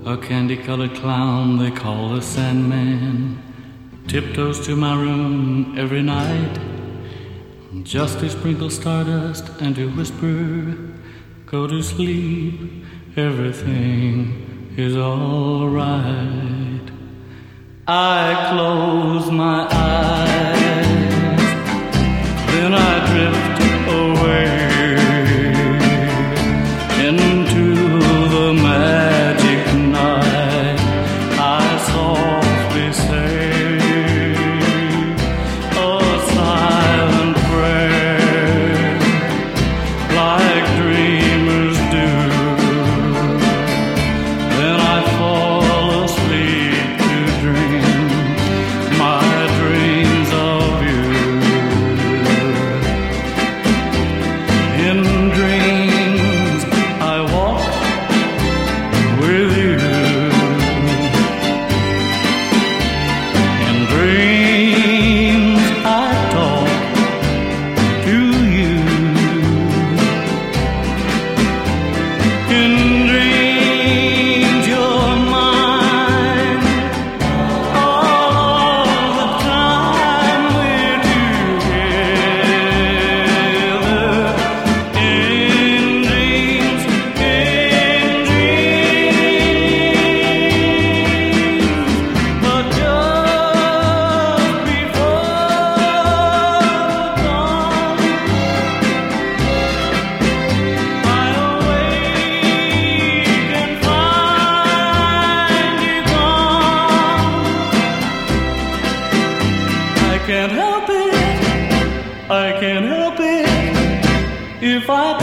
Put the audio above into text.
A candy-colored clown they call the Sandman tiptoes to my room every night just to sprinkle stardust and to whisper, go to sleep, everything is all right. I close my eyes, then I drift away into the magic night. I softly say a silent prayer like dreamers do. Then I fall asleep to dream my dreams of you. In dreams I walk with you. In dreams I talk to you. In dreams you're mine all the time we're together. In dreams, but just before dawn, I awake and find you gone. I can't help it, I can't help it if I